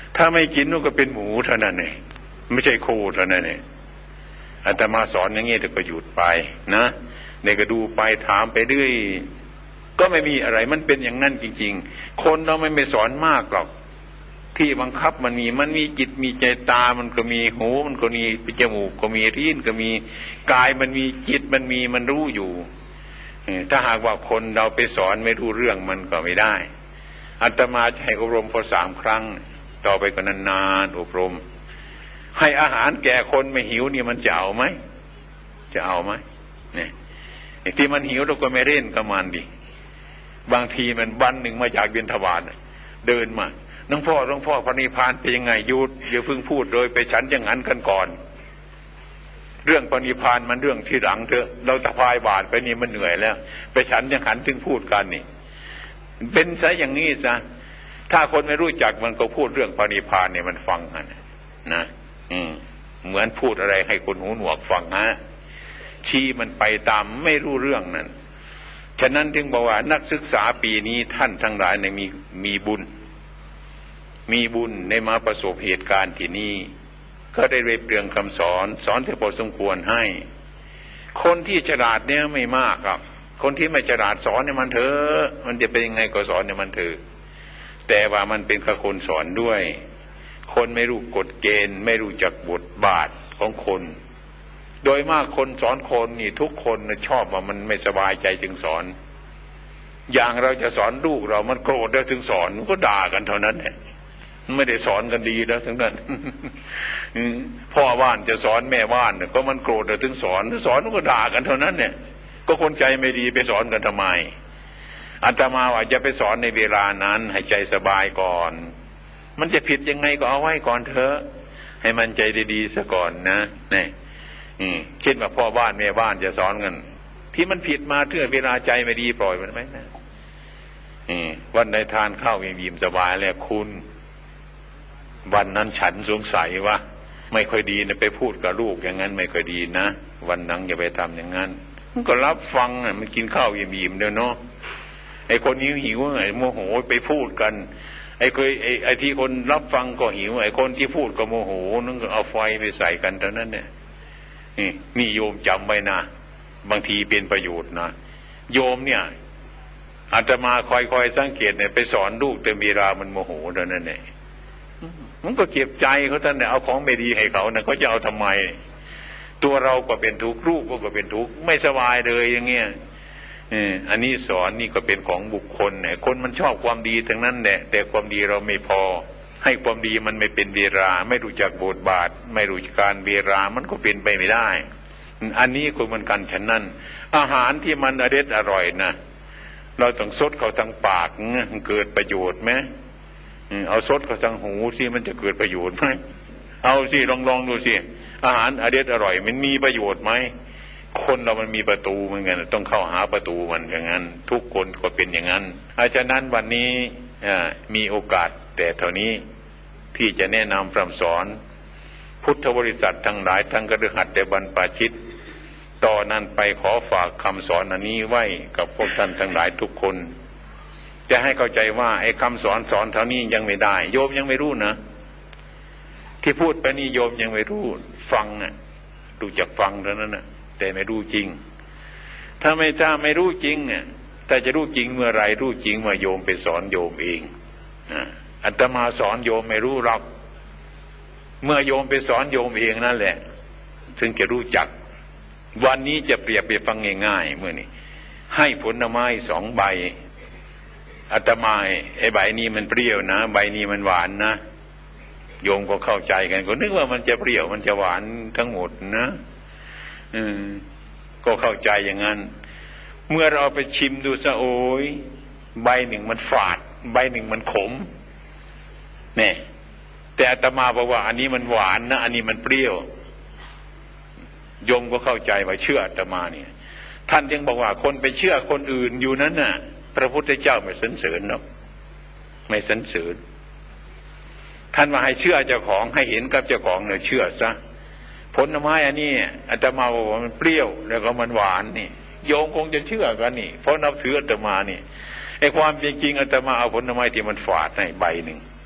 Speaker 1: ถ้าไม่กินมันก็เป็นหมูเท่านั้นเองไม่ใช่โคเท่านั้นเองอาตมาสอนอย่างงี้แต่ก็หยุดไปนะเด็กก็ดูไปถามไปเรื่อยก็ไม่มีอะไรมันเป็นอย่างนั้นจริงๆคนเราไม่ไปสอนมากหรอกที่บังคับมันมีมันมีจิตมีใจตามันก็มีหูมันก็มีจมูกก็มีลิ้นก็มีกายมันมีจิตมันมีมันรู้อยู่ถ้าหากว่าคนเราไปสอนไม่รู้เรื่องมันก็ไม่ได้อาตมาจะให้อบรมพอสามครั้งต่อไปก็นานๆอบรมให้อาหารแก่คนไม่หิวนี่มันจะเอาไหมจะเอาไหมเนี่ยที่มันหิวเราก็ไม่เล่นกับมันดิบางทีมันวันหนึ่งมาจากบิณฑบาตเดินมาหลวงพ่อหลวงพ่อพระนิพพานเป็นยังไงหยุดอย่าเพิ่งพูดเลยไปฉันอย่างนั้นกันก่อนเรื่องพระนิพพานมันเรื่องที่หลังเถอะเราตะพายบาทไปนี่มันเหนื่อยแล้วไปฉันอย่างนั้นถึงพูดกันนี่เป็นซะอย่างนี้ซะถ้าคนไม่รู้จักมันก็พูดเรื่องพระนิพพานเนี่ยมันฟังกันนะอืมเหมือนพูดอะไรให้คนหูหนวกฟังฮะชี้มันไปตามไม่รู้เรื่องนั่นฉะนั้นจึงบอกว่านักศึกษาปีนี้ท่านทั้งหลายเนี่ยมีมีบุญมีบุญได้มาประสบเหตุการณ์ที่นี่ก็ได้เรียบเรียงคำสอนสอนที่พอสมควรให้คนที่ฉลาดเนี่ยไม่มากครับคนที่ไม่ฉลาดสอนเนี่ยมันเถอะมันจะเป็นยังไงก็สอนเนี่ยมันเถอะแต่ว่ามันเป็นกับคนสอนด้วยคนไม่รู้กฎเกณฑ์ไม่รู้จักบทบาทของคนโดยมากคนสอนคนนี่ทุกคนชอบว่ามันไม่สบายใจจึงสอนอย่างเราจะสอนลูกเรามันโกรธแล้วถึงสอนมันก็ด่ากันเท่านั้นแหละไม่ได้สอนกันดีแล้วทั้งนั้นพ่อบ้านจะสอนแม่บ้านก็มันโกรธแล้วถึงสอนสอนมันก็ด่ากันเท่านั้นเนี่ยก็คนใจไม่ดีไปสอนกันทำไมอาตมาว่าจะไปสอนในเวลานั้นให้ใจสบายก่อนมันจะผิดยังไงก็เอาไว้ก่อนเถอะให้มันใจดีๆซะก่อนนะนี่เช่นว่าพ่อบ้านแม่บ้านจะสอนกันที่มันผิดมาเทื่อเวลาใจไม่ดีปล่อยมันไหมนะวันใดทานข้าวอิ่มๆสบายแล้วคุณวันนั้นฉันสงสัยว่าไม่ค่อยดีนะไปพูดกับลูกอย่างนั้นไม่ค่อยดีนะวันนั้นอย่าไปทำอย่างนั้นมันก็รับฟังอ่ะมันกินข้าวอิ่มๆเด้อเนาะไอ้คนหิวหิวไอ้โมโหไปพูดกันไอ้เคยไอ้ไอ้ที่คนรับฟังก็หิวไอ้คนที่พูดก็โมโหนั่นก็เอาไฟไปใส่กันเท่านั้นเนี่ยนี่นี่โยมจำไว้นะบางทีเป็นประโยชน์นะโยมเนี่ยอาตมาคอยๆสังเกตเนี่ยไปสอนลูกแต่เวลามันโมโหเท่านั้นเนี่ยมันก็เก็บใจเขาท่านเนี่ยเอาของไม่ดีให้เขาเนี่ยเขาจะเอาทำไมตัวเราก็เป็นทุกข์ลูกก็เป็นทุกข์ไม่สบายเลยอย่างเงี้ยอันนี้สอนนี่ก็เป็นของบุคคลเนี่ยคนมันชอบความดีทั้งนั้นแหละแต่ความดีเราไม่พอให้ความดีมันไม่เป็นเวลาไม่รู้จักบทบาทไม่รู้จักการเวลามันก็เป็นไปไม่ได้อันนี้ก็เหมือนกันฉะนั้นอาหารที่มันอร่อยอร่อยนะเราต้องซดเข้าทางปากมันเกิดประโยชน์ไหมเอาซดเข้าทางหูสิมันจะเกิดประโยชน์ไหมเอาสิลองลองดูสิอาหารอร่อยอร่อยมันมีประโยชน์ไหมคนเรามันมีประตูเหมือนกันต้องเข้าหาประตูมันอย่างนั้นทุกคนก็เป็นอย่างนั้นอาฉะนั้นวันนี้มีโอกาสแต่เท่านี้ที่จะแนะนำพร่ำสอนพุทธบริษัททั้งหลายทั้งกฤหัสถ์และบรรพชิตต่อนั้นไปขอฝากคำสอนอันนี้ไว้กับพวกท่านทั้งหลายทุกคนจะให้เข้าใจว่าไอ้คำสอนสอนเท่านี้ยังไม่ได้โยมยังไม่รู้นะที่พูดไปนี่โยมยังไม่รู้ฟังน่ะดูจักฟังเท่านั้นน่ะแต่ไม่รู้จริงถ้าไม่ถ้าไม่รู้จริงเนี่ยแต่จะรู้จริงเมื่อไรรู้จริงเมื่อโยมไปสอนโยมเองอาตมาสอนโยมไม่รู้หรอกเมื่อโยมไปสอนโยมเองนั่นแหละถึงจะรู้จักวันนี้จะเปรียบไปฟังง่ายๆเมื่อนี้ให้ผลไม้สองใบอาตมาไอ้ใบนี้มันเปรี้ยวนะใบนี้มันหวานนะโยมก็เข้าใจกันก็นึกว่ามันจะเปรี้ยวมันจะหวานทั้งหมดนะอืมก็เข้าใจอย่างนั้นเมื่อเราไปชิมดูซะโอ้ยใบหนึ่งมันฝาดใบหนึ่งมันขมเนี่ยแต่อาตมาบอกว่าอันนี้มันหวานนะอันนี้มันเปรี้ยวโยมก็เข้าใจว่าเชื่ออาตมาเนี่ยท่านจึงบอกว่าคนไปเชื่อคนอื่นอยู่นั้นน่ะพระพุทธเจ้าไม่สรรเสริญหรอกไม่สรรเสริญท่านว่าให้เชื่อเจ้าของให้เห็นกับเจ้าของเนี่ยเชื่อซะผลไม้อันนี้อาตมาบอกว่ามันเปรี้ยวแล้วก็มันหวานนี่โยมคงจะเชื่อกันนี่เพราะนับถืออาตมานี่ไอ้ความจริงๆอาตมาเอาผลไม้ที่มันฝาดให้ใบหนึ่ง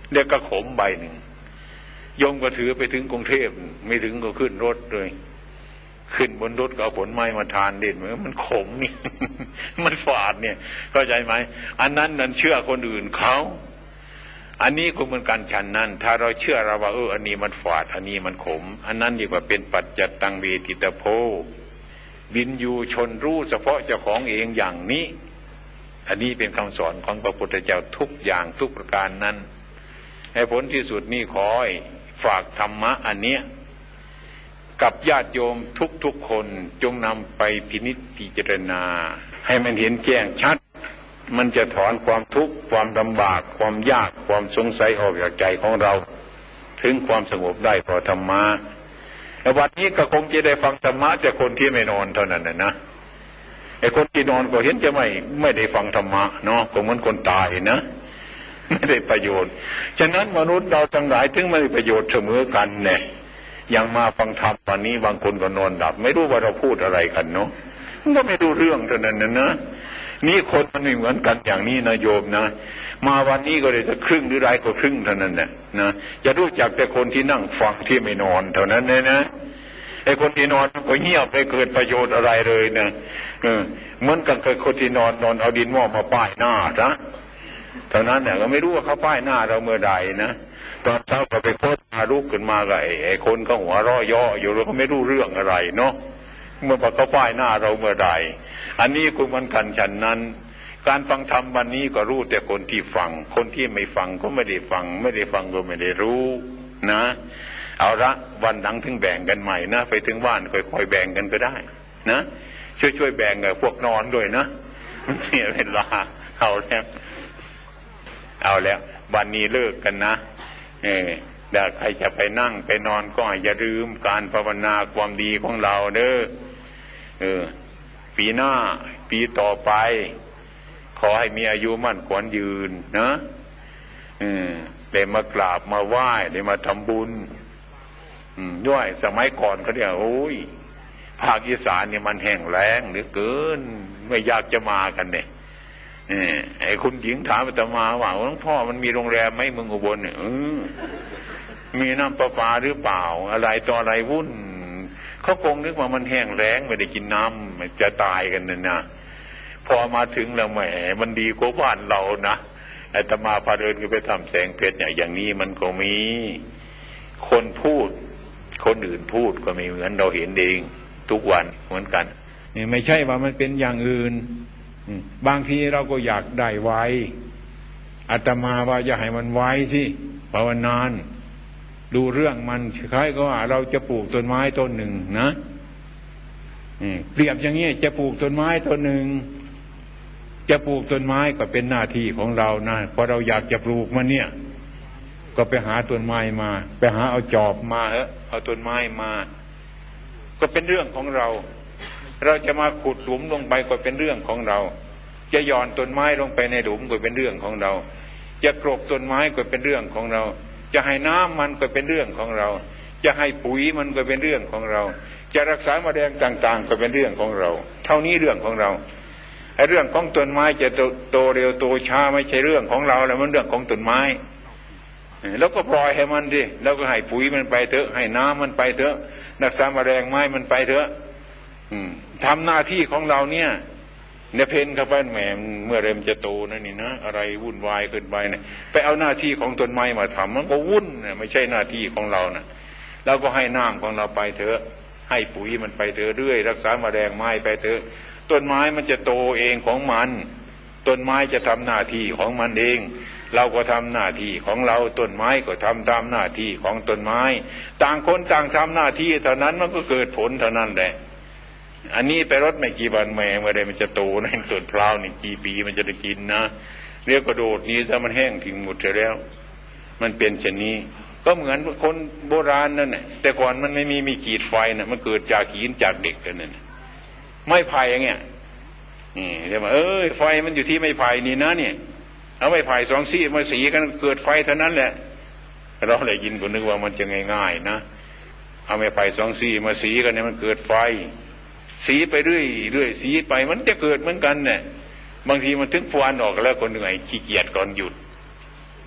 Speaker 1: เรียกกระขมใบหนึ่งโยมก็ถือไปถึงกรุงเทพไม่ถึงก็ขึ้นรถเลยขึ้นบนรถก็เอาผลไม้มาทานเด่นเหมือนมันขมนี่ มันฝาดเนี่ยเข้าใจไหมอันนั้นนั่นเชื่อคนอื่นเขาอันนี้ก็เหมือนกันฉันนั้นถ้าเราเชื่อเราว่าเอออันนี้มันฝาดอันนี้มันขมอันนั้นดีกว่าเป็นปัจจัตตังเวทิตโพวินยูชนรู้เฉพาะเจ้าของเองอย่างนี้อันนี้เป็นคำสอนของพระพุทธเจ้าทุกอย่างทุกประการนั้นให้ผลที่สุดนี่ขอให้ฝากธรรมะอันเนี้ยกับญาติโยมทุกๆคนจงนำไปพินิจพิจารณาให้มันเห็นแจ้งชัดมันจะถอนความทุกข์ความลำบากความยากความสงสัยออกจากใจของเราถึงความสงบได้เพราะธรรมะแต่วันนี้ก็คงจะได้ฟังธรรมะจากคนที่ไม่นอนเท่านั้นนะไอ้คนที่นอนก็เห็นจะไม่ไม่ได้ฟังธรรมะเนาะก็เหมือนคนตายนะไม่ได้ประโยชน์ฉะนั้นมนุษย์เราทั้งหลายถึงไม่ได้ประโยชน์เสมอกันเนี่ยอย่างมาฟังธรรมวันนี้บางคนก็นอนดับไม่รู้ว่าเราพูดอะไรกันเนาะมันก็ไม่รู้เรื่องเท่านั้นนะนะนี่คนมันไม่เหมือนกันอย่างนี้นะโยมนะมาวันนี้ก็เลยจะครึ่งหรือไรก็ครึ่งเท่านั้นแหละนะจะรู้จักแต่คนที่นั่งฟังที่ไม่นอนเท่านั้นเลยนะไอ้คนที่นอนก็เงียบไม่เกิดประโยชน์อะไรเลยนะเออเหมือนกันเคยคนที่นอนนอนเอาดินหม้อมาป้ายหน้านะเท่านั้นเนี่ยก็ไม่รู้ว่าเขาป้ายหน้าเราเมื่อใดนะตอนเช้าก็ไปโคตรมาลุกขึ้นมาก็ไอ้คนก็หัวเราะย่ออยู่แล้วก็ไม่รู้เรื่องอะไรเนาะเมื่อเขาป้ายหน้าเราเมื่อใดอันนี้คือมันกันฉันนั้นการฟังธรรมวันนี้ก็รู้แต่คนที่ฟังคนที่ไม่ฟังก็ไม่ได้ฟังไม่ได้ฟังก็ไม่ได้รู้นะเอาละวันหลังถึงแบ่งกันใหม่นะไปถึงบ้านค่อยๆแบ่งกันก็ได้นะช่วยๆแบ่งกับพวกนอนด้วยนะมันเสียเวลาเอาแล้วเอาแล้ววันนี้เลิกกันนะเออถ้าใครจะไปนั่งไปนอนก็อย่าลืมการภาวนาความดีของเราเด้อเออปีหน้าปีต่อไปขอให้มีอายุมั่นขวัญยืนนะเออได้มากราบมาไหว้ได้มาทำบุญอืมด้วยสมัยก่อนเขาเรียกโอ้ยภาคอีสานเนี่ยมันแห้งแล้งเหลือเกินไม่อยากจะมากันเนี่ยไอ้คุณหญิงถามอาตมาว่าหลวงพ่อมันมีโรงแรมไหมเมืองอุบลเนี่ยเออมีน้ำประปาหรือเปล่าอะไรต่ออะไรวุ่นเขาคงนึกว่ามันแห้งแล้งไม่ได้กินน้ำจะตายกันนะนะพอมาถึงแล้วแหมมันดีกว่าบ้านเรานะอาตมาพาเดินไปทำแสงเพชรเนี่ยอย่างนี้มันก็มีคนพูดคนอื่นพูดก็ไม่เหมือนเราเห็นเองทุกวันเหมือนกันนี่ไม่ใช่ว่ามันเป็นอย่างอื่นบางทีเราก็อยากได้ไว้อาตมาว่าอย่าให้มันไว้สิภาวนานดูเรื่องมันคล้ายก็ว่าเราจะปลูกต้นไม้ต้นหนึ่งนะเปรียบอย่างนี้จะปลูกต้นไม้ต้นหนึ่งจะปลูกต้นไม้ก็เป็นหน้าที่ของเรานะพอเราอยากจะปลูกมันเนี่ยก็ไปหาต้นไม้มาไปหาเอาจอบมาเออเอาต้นไม้มาก็เป็นเรื่องของเราเราจะมาขุดหลุมลงไปก็เป็นเรื่องของเราจะหย่อนต้นไม้ลงไปในหลุมก็เป็นเรื่องของเราจะกรบต้นไม้ก็เป็นเรื่องของเราจะให้น้ำมันก็เป็นเรื่องของเราจะให้ปุ๋ยมันก็เป็นเรื่องของเราจะรักษาแมลงต่างๆก็เป็นเรื่องของเราเท่านี้เรื่องของเราไอ้เรื่องของต้นไม้จะโตเร็วโตช้าไม่ใช่เรื่องของเราแล้วมันเรื่องของต้นไม้แล้วก็ปล่อยให้มันดิแล้วก็ให้ปุ๋ยมันไปเถอะให้น้ำมันไปเถอะรักษาแมลงไม้มันไปเถอะทำหน้าที่ของเราเนี่ยเนี่ยเพนเข้าไปแหมเมื่อเริ่มจะโตนั่นนี่นะอะไรวุ่นวายเกินไปเนี่ยไปเอาหน้าที่ของต้นไม้มาทำมันก็วุ่นเนี่ยไม่ใช่หน้าที่ของเรานะเราก็ให้น้ำของเราไปเถอะให้ปุ๋ยมันไปเถอะเรื่อยรักษาแมลงไม้ไปเถอะต้นไม้มันจะโตเองของมันต้นไม้จะทำหน้าที่ของมันเองเราก็ทำหน้าที่ของเราต้นไม้ก็ทำตามหน้าที่ของต้นไม้ต่างคนต่างทำหน้าที่เท่านั้นมันก็เกิดผลเท่านั้นแหละอันนี้ไปรดไม่กี่วันแม่เมื่อใดมันจะโตนะต้นพร้าวนี่กี่ปีมันจะได้กินนะเรียกกระโดดนี้ซะมันแห้งทิ้งหมดไปแล้วมันเป็นเช่นนี้ก็เหมือนคนโบราณนั่นแหละแต่ก่อนมันไม่มีมีขีดไฟนะมันเกิดจากหินจากเด็กกันนั่นไม้ไผ่อย่างเงี้ยนี่ใช่ไหมเอ้ยไฟมันอยู่ที่ไม้ไผ่นี่นะเนี่ยเอาไม้ไผ่สองซี่มาสีกันเกิดไฟเท่านั้นแหละเราเลยยินก็นึกว่ามันจะง่ายๆนะเอาไม้ไผ่สองซี่มาสีกันเนี่ยมันเกิดไฟสีไปเรื่อยเรื่อยสีไปมันจะเกิดเหมือนกันเนี่ยบางทีมันถึงฟวนออกแล้วคนเหนื่อยขี้เกียจก่อนหยุด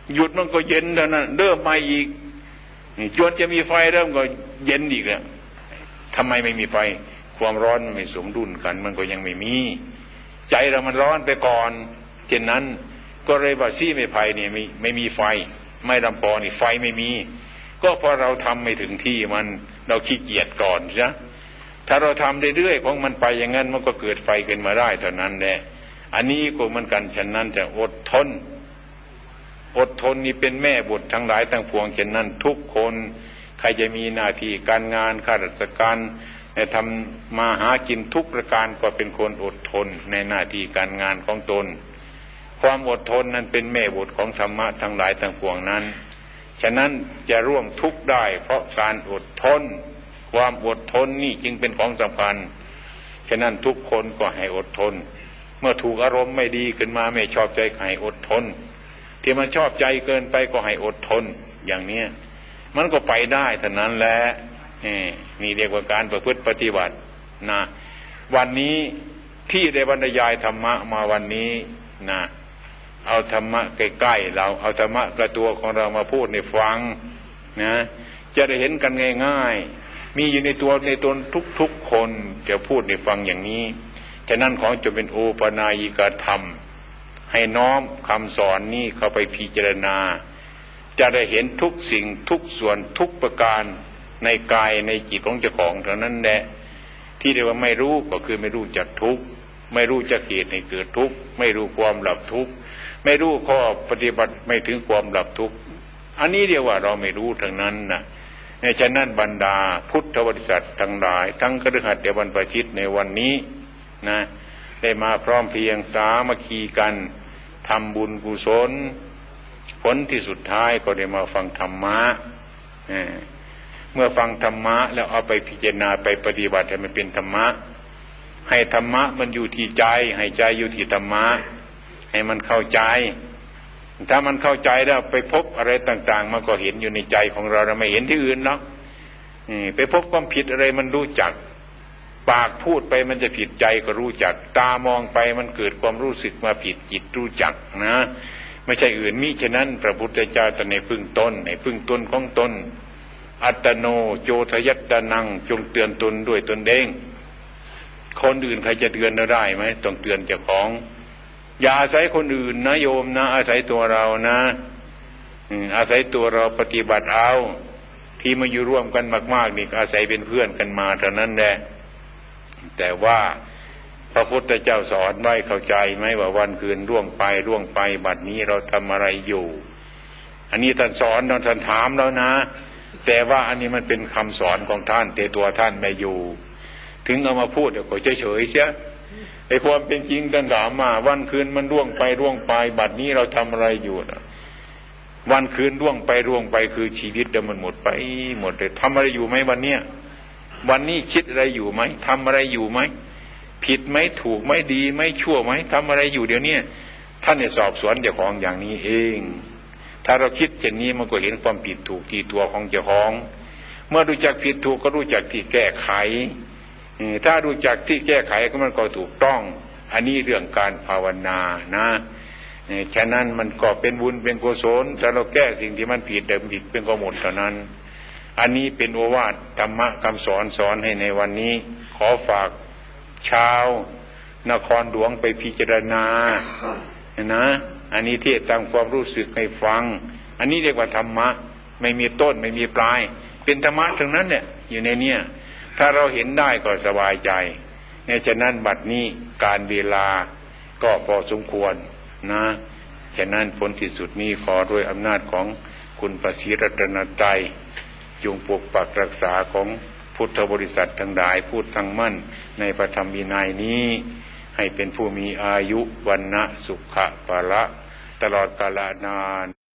Speaker 1: หยุดมันก็เย็นเท่านั้นเริ่มใหม่อีกจนจะมีไฟเริ่มก็เย็นอีกแล้วทำไมไม่มีไฟความร้อนมันไม่สมดุลกันมันก็ยังไม่มีใจเรามันร้อนไปก่อนเช่นนั้นก็เลยว่าซี่ไม่ไผ่เนี่ยไม่ไม่มีไฟไม่ลำปอนี่ไฟไม่มีก็เพราะเราทำไม่ถึงที่มันเราขี้เกียจก่อนใช่ถ้าเราทำเรื่อยๆของมันไปอย่างนั้นมันก็เกิดไฟขึ้นมาได้เท่านั้นแหละอันนี้ก็เหมือนกันฉะนั้นจะอดทนอดทนนี่เป็นแม่บททั้งหลายทั้งปวงฉะนั้นทุกคนใครจะมีหน้าที่การงานข้าราชการทำมาหากินทุกประการก็เป็นคนอดทนในหน้าที่การงานของตนความอดทนนั้นเป็นแม่บทของธรรมะทั้งหลายทั้งปวงนั้นฉะนั้นจะร่วมทุกข์ได้เพราะการอดทนความอดทนนี่จึงเป็นของสำคัญฉะนั้นทุกคนก็ให้อดทนเมื่อถูกอารมณ์ไม่ดีขึ้นมาไม่ชอบใจให้อดทนที่มันชอบใจเกินไปก็ให้อดทนอย่างเนี้ยมันก็ไปได้เท่านั้นแหละนี่เรียกว่าการประพฤติปฏิบัตินะวันนี้ที่ได้บรรยายธรรมะมาวันนี้นะเอาธรรมะใกล้ๆเราเอาธรรมะกระตัวของเรามาพูดในฟังนะจะได้เห็นกันง่ายๆมีอยู่ในตัวในตนทุกๆคนจะพูดในฟังอย่างนี้ฉะนั้นของจะเป็นโอปนายิกธรรมให้น้อมคำสอนนี้เข้าไปพิจารณาจะได้เห็นทุกสิ่งทุกส่วนทุกประการในกายในจิตของเจ้าของเท่านั้นแหละที่เรียกว่าไม่รู้ก็คือไม่รู้จักทุกข์ไม่รู้จักเหตุให้เกิดทุกข์ไม่รู้ความดับทุกข์ไม่รู้ข้อปฏิบัติไม่ถึงความดับทุกข์อันนี้เรียกว่าเราไม่รู้ทั้งนั้นนะในฉะนั้นบรรดาพุทธบริษัททั้งหลายทั้งคฤหัสถ์และบรรพชิตในวันนี้นะได้มาพร้อมเพรียงสามัคคีกันทำบุญกุศลผลที่สุดท้ายก็ได้มาฟังธรรมะเมื่อฟังธรรมะแล้วเอาไปพิจารณาไปปฏิบัติให้มันเป็นธรรมะให้ธรรมะมันอยู่ที่ใจให้ใจอยู่ที่ธรรมะให้มันเข้าใจถ้ามันเข้าใจแล้วไปพบอะไรต่างๆมันก็เห็นอยู่ในใจของเราเราไม่เห็นที่อื่นหรอกไปพบความผิดอะไรมันรู้จักปากพูดไปมันจะผิดใจก็รู้จักตามองไปมันเกิดความรู้สึกมาผิดจิตรู้จักนะไม่ใช่อื่นมิฉะนั้นพระพุทธเจ้าตรัสในพึ่งตนในพึ่งตนของตนอัตโนโจทยัตตนังจงเตือนตนด้วยตนเองคนอื่นใครจะเตือนเราได้ไหมต้องเตือนเจ้าของอย่าอาศัยคนอื่นนะโยมนะอาศัยตัวเรานะอาศัยตัวเราปฏิบัติเอาที่มาอยู่ร่วมกันมากๆนี่อาศัยเป็นเพื่อนกันมาเท่านั้นแหละแต่ว่าพระพุทธเจ้าสอนไว้เข้าใจไหมว่าวันคืนล่วงไปล่วงไปบัดนี้เราทำอะไรอยู่อันนี้ท่านสอนเราท่านถามแล้วนะแต่ว่าอันนี้มันเป็นคำสอนของท่านแต่ตัวท่านไม่อยู่ถึงเอามาพูดเดี๋ยวก็เฉยๆเสียไอ้ความเป็นจริงท่านถามมาวันคืนมันล่วงไปล่วงไปบัดนี้เราทำอะไรอยู่นะวันคืนล่วงไปล่วงไปคือชีวิตเดิมมันหมดไปหมดเลยทำอะไรอยู่ไหมวันเนี้ยวันนี้คิดอะไรอยู่ไหมทำอะไรอยู่ไหมผิดไหมถูกไหมดีไหมชั่วไหมทำอะไรอยู่เดี๋ยวนี้ท่านเนี่ยสอบสวนเจ้าของอย่างนี้เองถ้าเราคิดเช่นนี้มันก็เห็นความผิดถูกที่ตัวของเจ้าของเมื่อรู้จักผิดถูกก็รู้จักที่แก้ไขถ้ารู้จักที่แก้ไขก็มันก็ถูกต้องอันนี้เรื่องการภาวนานะฉะนั้นมันก็เป็นบุญเป็นกุศลถ้าเราแก้สิ่งที่มันผิดเดิมผิดเป็นก็หมดเท่านั้นอันนี้เป็นโอวาทธรรมะคำสอนสอนให้ในวันนี้ขอฝากชาวนครหลวงไปพิจารณานะอันนี้เทศตามความรู้สึกให้ฟังอันนี้เรียกว่าธรรมะไม่มีต้นไม่มีปลายเป็นธรรมะทั้งนั้นเนี่ยอยู่ในเนี้ยถ้าเราเห็นได้ก็สบายใจในฉะนั้นบัดนี้การเวลาก็พอสมควรนะฉะนั้นผลที่สุดนี้ขอด้วยอำนาจของคุณพระศรีรัตนตรัยจงปกปักรักษาของพุทธบริษัททั้งหลายพูดทั้งมั่นในพระธรรมวินัยนี้ให้เป็นผู้มีอายุวันนะสุขะภละตลอดกาลนาน